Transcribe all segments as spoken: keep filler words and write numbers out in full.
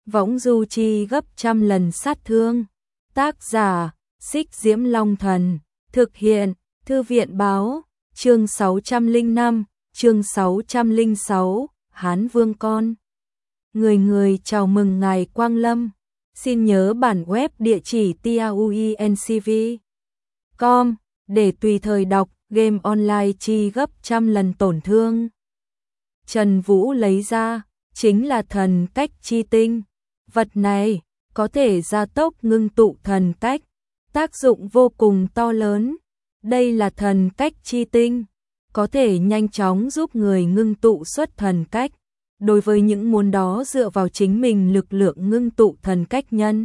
võng du chi gấp trăm lần sát thương. Tác giả, Xích Diễm Long Thần. Thực hiện, Thư viện Báo. Chương sáu trăm lẻ năm, chương sáu trăm lẻ sáu, Hán Vương Con. Người người chào mừng ngài Quang Lâm. Xin nhớ bản web địa chỉ tauencv chấm com để tùy thời đọc game online chi gấp trăm lần tổn thương. Trần Vũ lấy ra, chính là thần cách chi tinh. Vật này có thể gia tốc ngưng tụ thần cách, tác dụng vô cùng to lớn. Đây là thần cách chi tinh, có thể nhanh chóng giúp người ngưng tụ xuất thần cách. Đối với những muốn đó dựa vào chính mình lực lượng ngưng tụ thần cách nhân,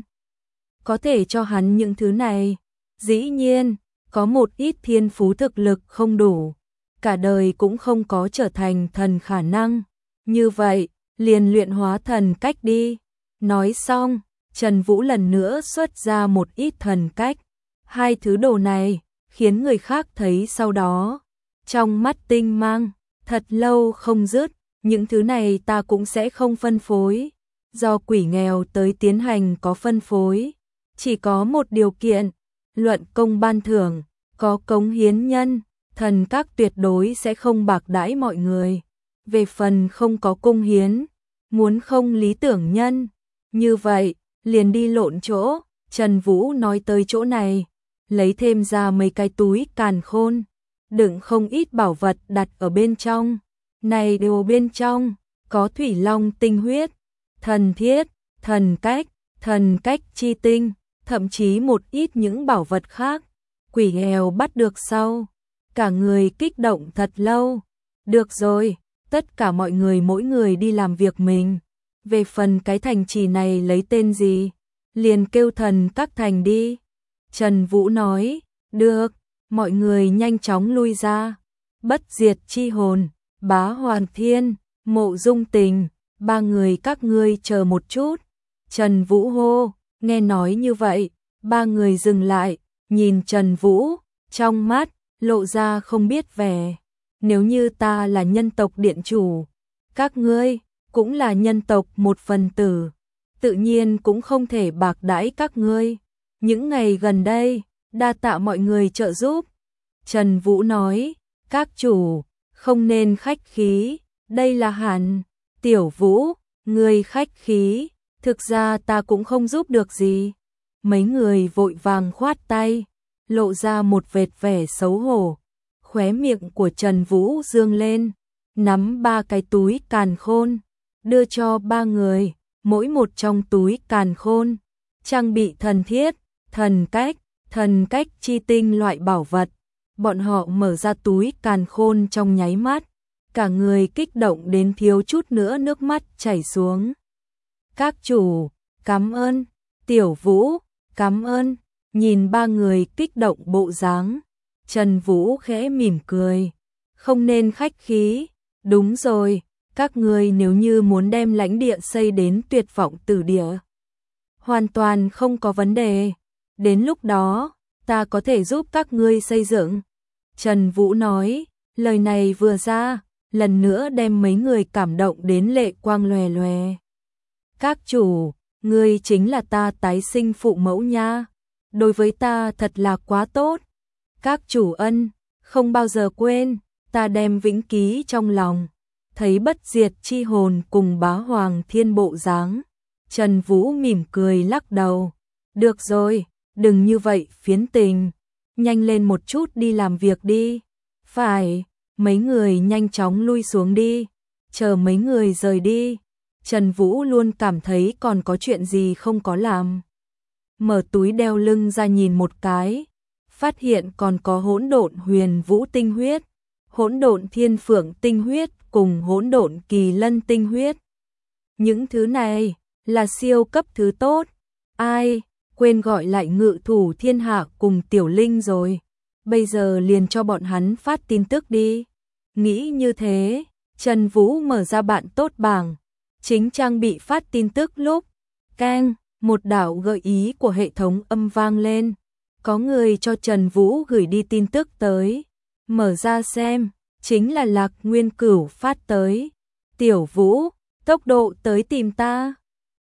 có thể cho hắn những thứ này. Dĩ nhiên, có một ít thiên phú thực lực không đủ, cả đời cũng không có trở thành thần khả năng. Như vậy, liền luyện hóa thần cách đi. Nói xong, Trần Vũ lần nữa xuất ra một ít thần cách. Hai thứ đồ này khiến người khác thấy sau đó trong mắt tinh mang, thật lâu không dứt. Những thứ này ta cũng sẽ không phân phối, do quỷ nghèo tới tiến hành có phân phối. Chỉ có một điều kiện, luận công ban thưởng, có cống hiến nhân, thần các tuyệt đối sẽ không bạc đãi mọi người. Về phần không có công hiến, muốn không lý tưởng nhân, như vậy, liền đi lộn chỗ. Trần Vũ nói tới chỗ này, lấy thêm ra mấy cái túi càn khôn, đựng không ít bảo vật đặt ở bên trong. Này đều bên trong, có thủy long tinh huyết, thần thiết, thần cách, thần cách chi tinh, thậm chí một ít những bảo vật khác. Quỷ nghèo bắt được sau, cả người kích động thật lâu. Được rồi, tất cả mọi người mỗi người đi làm việc mình. Về phần cái thành trì này lấy tên gì, liền kêu thần các thành đi. Trần Vũ nói, được, mọi người nhanh chóng lui ra. Bất diệt chi hồn, Bá Hoàn Thiên, Mộ Dung Tình, ba người các ngươi chờ một chút. Trần Vũ hô, nghe nói như vậy, ba người dừng lại, nhìn Trần Vũ, trong mắt lộ ra không biết vẻ. Nếu như ta là nhân tộc điện chủ, các ngươi cũng là nhân tộc một phần tử, tự nhiên cũng không thể bạc đãi các ngươi. Những ngày gần đây, đa tạ mọi người trợ giúp. Trần Vũ nói, các chủ không nên khách khí, đây là hẳn. Tiểu Vũ, ngươi khách khí, thực ra ta cũng không giúp được gì. Mấy người vội vàng khoát tay, lộ ra một vệt vẻ xấu hổ. Khóe miệng của Trần Vũ dương lên, nắm ba cái túi càn khôn, đưa cho ba người, mỗi một trong túi càn khôn trang bị thần thiết, thần cách, thần cách chi tinh loại bảo vật. Bọn họ mở ra túi càn khôn trong nháy mắt, cả người kích động đến thiếu chút nữa nước mắt chảy xuống. Các chủ, cảm ơn. Tiểu Vũ, cảm ơn. Nhìn ba người kích động bộ dáng, Trần Vũ khẽ mỉm cười, không nên khách khí. Đúng rồi, các ngươi nếu như muốn đem lãnh địa xây đến tuyệt vọng tử địa, hoàn toàn không có vấn đề. Đến lúc đó, ta có thể giúp các ngươi xây dựng. Trần Vũ nói, lời này vừa ra, lần nữa đem mấy người cảm động đến lệ quang lòe lòe. Các chủ, ngươi chính là ta tái sinh phụ mẫu nha, đối với ta thật là quá tốt. Các chủ ân, không bao giờ quên, ta đem vĩnh ký trong lòng. Thấy bất diệt chi hồn cùng Bá Hoàng Thiên bộ dáng, Trần Vũ mỉm cười lắc đầu. Được rồi, đừng như vậy phiến tình, nhanh lên một chút đi làm việc đi. Phải, mấy người nhanh chóng lui xuống đi. Chờ mấy người rời đi, Trần Vũ luôn cảm thấy còn có chuyện gì không có làm. Mở túi đeo lưng ra nhìn một cái, phát hiện còn có hỗn độn huyền vũ tinh huyết, hỗn độn thiên phượng tinh huyết cùng hỗn độn kỳ lân tinh huyết. Những thứ này là siêu cấp thứ tốt. Ai, quên gọi lại ngự thủ thiên hạ cùng tiểu linh rồi. Bây giờ liền cho bọn hắn phát tin tức đi. Nghĩ như thế, Trần Vũ mở ra bạn tốt bảng, chính trang bị phát tin tức lúc keng, một đạo gợi ý của hệ thống âm vang lên. Có người cho Trần Vũ gửi đi tin tức tới. Mở ra xem, chính là Lạc Nguyên Cửu phát tới. Tiểu Vũ, tốc độ tới tìm ta.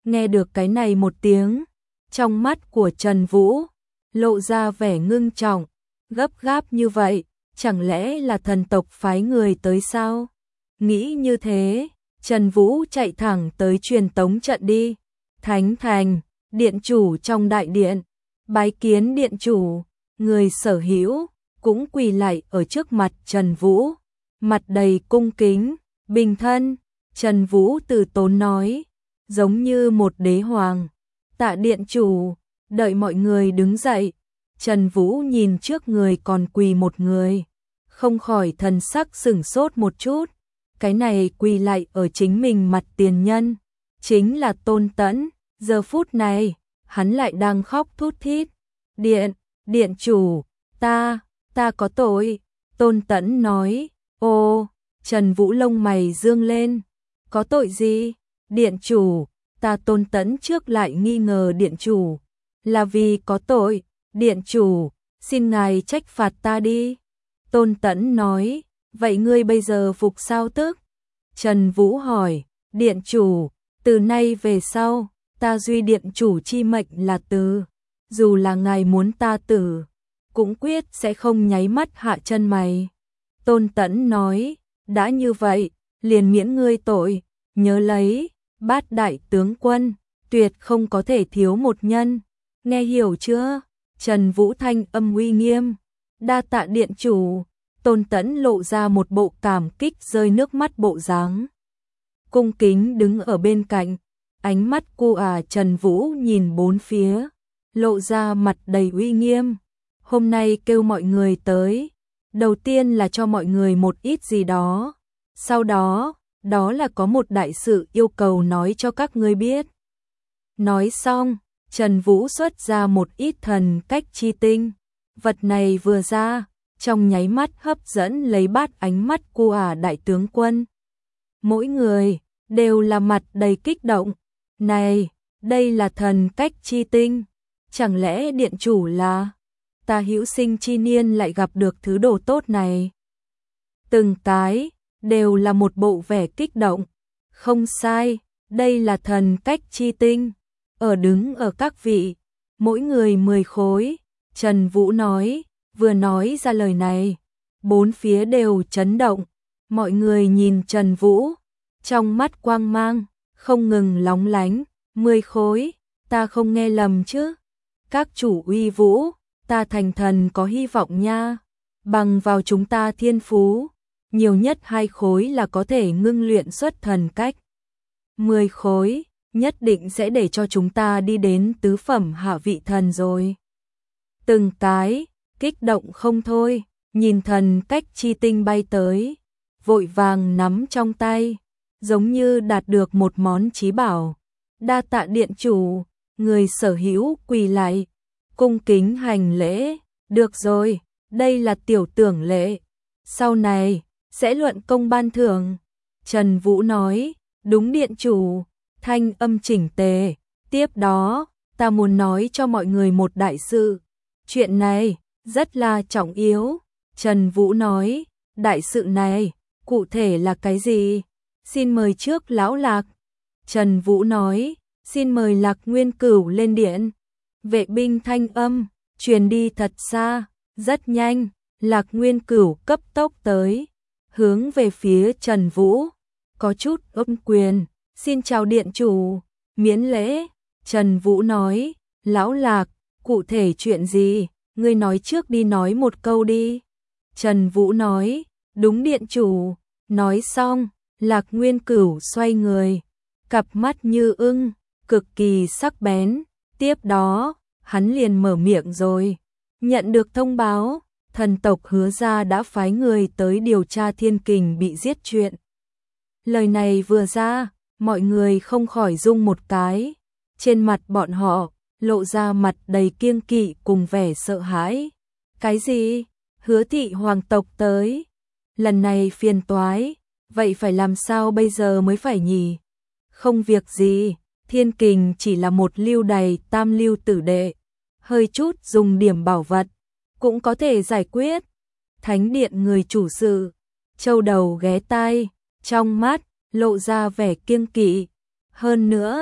Nghe được cái này một tiếng, trong mắt của Trần Vũ lộ ra vẻ ngưng trọng, gấp gáp như vậy, chẳng lẽ là thần tộc phái người tới sao? Nghĩ như thế, Trần Vũ chạy thẳng tới truyền tống trận đi. Thánh Thành, điện chủ trong đại điện, bái kiến điện chủ, người sở hữu cũng quỳ lạy ở trước mặt Trần Vũ, mặt đầy cung kính, bình thân. Trần Vũ từ tốn nói, giống như một đế hoàng. Tạ điện chủ, đợi mọi người đứng dậy. Trần Vũ nhìn trước người còn quỳ một người, không khỏi thần sắc sửng sốt một chút. Cái này quỳ lại ở chính mình mặt tiền nhân, chính là Tôn Tẫn. Giờ phút này, hắn lại đang khóc thút thít. Điện, điện chủ, ta, ta có tội. Tôn Tẫn nói, ô, Trần Vũ lông mày dương lên. Có tội gì? Điện chủ, ta Tôn Tẫn trước lại nghi ngờ điện chủ. Là vì có tội, điện chủ, xin ngài trách phạt ta đi. Tôn Tẫn nói, vậy ngươi bây giờ phục sao tức? Trần Vũ hỏi, điện chủ, từ nay về sau, ta duy điện chủ chi mệnh là từ. Dù là ngài muốn ta tử, cũng quyết sẽ không nháy mắt hạ chân mày. Tôn Tẫn nói, đã như vậy, liền miễn ngươi tội, nhớ lấy, bát đại tướng quân, tuyệt không có thể thiếu một nhân. Nghe hiểu chưa? Trần Vũ thanh âm uy nghiêm, đa tạ điện chủ. Tôn Tẫn lộ ra một bộ cảm kích rơi nước mắt bộ dáng, cung kính đứng ở bên cạnh. Ánh mắt cu à Trần Vũ nhìn bốn phía, lộ ra mặt đầy uy nghiêm. Hôm nay kêu mọi người tới, đầu tiên là cho mọi người một ít gì đó, sau đó, đó là có một đại sự yêu cầu nói cho các ngươi biết. Nói xong, Trần Vũ xuất ra một ít thần cách chi tinh. Vật này vừa ra, trong nháy mắt hấp dẫn lấy bát ánh mắt của ả đại tướng quân. Mỗi người đều là mặt đầy kích động. Này, đây là thần cách chi tinh. Chẳng lẽ điện chủ là ta hữu sinh chi niên lại gặp được thứ đồ tốt này? Từng cái đều là một bộ vẻ kích động. Không sai, đây là thần cách chi tinh. Ở đứng ở các vị, mỗi người mười khối. Trần Vũ nói, vừa nói ra lời này, bốn phía đều chấn động. Mọi người nhìn Trần Vũ, trong mắt quang mang, không ngừng lóng lánh. Mười khối, ta không nghe lầm chứ? Các chủ uy vũ, ta thành thần có hy vọng nha. Bằng vào chúng ta thiên phú, nhiều nhất hai khối là có thể ngưng luyện xuất thần cách. Mười khối, nhất định sẽ để cho chúng ta đi đến tứ phẩm hạ vị thần rồi. Từng cái, kích động không thôi, nhìn thần cách chi tinh bay tới, vội vàng nắm trong tay, giống như đạt được một món chí bảo. Đa tạ điện chủ, người sở hữu quỳ lại, cung kính hành lễ. Được rồi, đây là tiểu tưởng lễ, sau này sẽ luận công ban thưởng. Trần Vũ nói, đúng điện chủ, thanh âm chỉnh tề. Tiếp đó, ta muốn nói cho mọi người một đại sự. Chuyện này rất là trọng yếu. Trần Vũ nói, đại sự này cụ thể là cái gì? Xin mời trước lão Lạc. Trần Vũ nói, xin mời Lạc Nguyên Cửu lên điện. Vệ binh thanh âm truyền đi thật xa, rất nhanh, Lạc Nguyên Cửu cấp tốc tới, hướng về phía Trần Vũ, có chút ôm quyền, xin chào điện chủ, miễn lễ. Trần Vũ nói, lão Lạc, cụ thể chuyện gì, ngươi nói trước đi, nói một câu đi. Trần Vũ nói, đúng điện chủ. Nói xong, Lạc Nguyên Cửu xoay người, cặp mắt như ưng, cực kỳ sắc bén. Tiếp đó, hắn liền mở miệng rồi. Nhận được thông báo, thần tộc Hứa Gia đã phái người tới điều tra Thiên Kình bị giết chuyện. Lời này vừa ra, mọi người không khỏi rung một cái. Trên mặt bọn họ, lộ ra mặt đầy kiêng kỵ cùng vẻ sợ hãi. Cái gì? Hứa thị hoàng tộc tới? Lần này phiền toái, vậy phải làm sao bây giờ mới phải nhỉ? Không việc gì, Thiên Kình chỉ là một lưu đày tam lưu tử đệ, hơi chút dùng điểm bảo vật, cũng có thể giải quyết. Thánh điện người chủ sự, châu đầu ghé tai, trong mắt, lộ ra vẻ kiêng kỵ. Hơn nữa,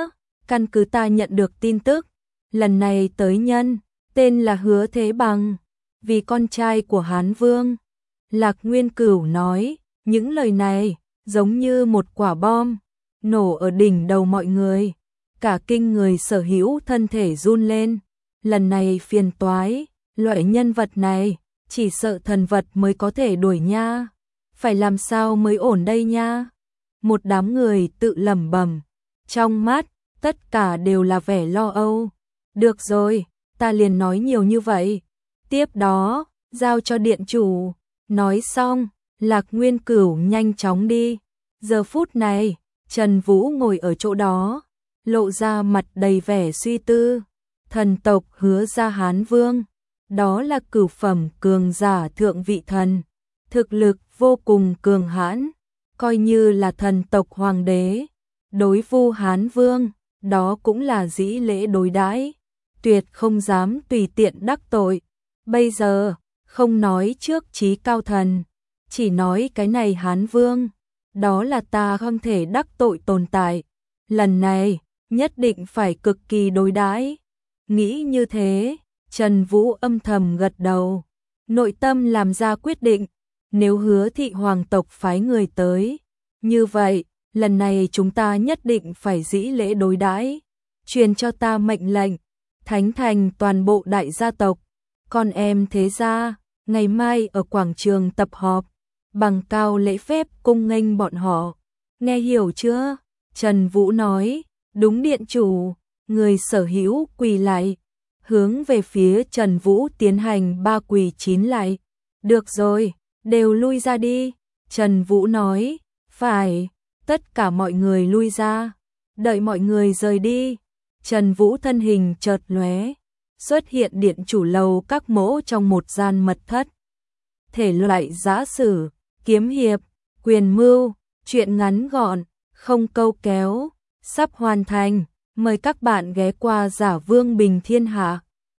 căn cứ ta nhận được tin tức, lần này tới nhân, tên là Hứa Thế Bằng, vì con trai của Hán Vương. Lạc Nguyên Cửu nói, những lời này giống như một quả bom, nổ ở đỉnh đầu mọi người. Cả kinh người sở hữu thân thể run lên. Lần này phiền toái, loại nhân vật này, chỉ sợ thần vật mới có thể đuổi nha. Phải làm sao mới ổn đây nha? Một đám người tự lẩm bẩm, trong mắt, tất cả đều là vẻ lo âu. Được rồi, ta liền nói nhiều như vậy. Tiếp đó, giao cho điện chủ. Nói xong, Lạc Nguyên Cửu nhanh chóng đi. Giờ phút này, Trần Vũ ngồi ở chỗ đó, lộ ra mặt đầy vẻ suy tư. Thần tộc Hứa ra Hán Vương, đó là cửu phẩm cường giả thượng vị thần, thực lực vô cùng cường hãn, coi như là thần tộc hoàng đế. Đối Vu Hán Vương, đó cũng là dĩ lễ đối đãi, tuyệt không dám tùy tiện đắc tội. Bây giờ, không nói trước trí cao thần, chỉ nói cái này Hán Vương, đó là ta không thể đắc tội tồn tại. Lần này, nhất định phải cực kỳ đối đãi. Nghĩ như thế, Trần Vũ âm thầm gật đầu, nội tâm làm ra quyết định, nếu Hứa thị hoàng tộc phái người tới, như vậy, lần này chúng ta nhất định phải dĩ lễ đối đãi, truyền cho ta mệnh lệnh, thánh thành toàn bộ đại gia tộc, con em thế gia, ngày mai ở quảng trường tập họp, bằng cao lễ phép cung nghênh bọn họ. Nghe hiểu chưa? Trần Vũ nói, đúng điện chủ. Người sở hữu quỳ lại, hướng về phía Trần Vũ tiến hành ba quỳ chín lại. Được rồi, đều lui ra đi. Trần Vũ nói, phải, tất cả mọi người lui ra. Đợi mọi người rời đi. Trần Vũ thân hình chợt lóe, xuất hiện điện chủ lầu các mỗ trong một gian mật thất. Thể loại giã sử, kiếm hiệp, quyền mưu, truyện ngắn gọn, không câu kéo, sắp hoàn thành. Mời các bạn ghé qua Giả Vương Bình Thiên Hạ.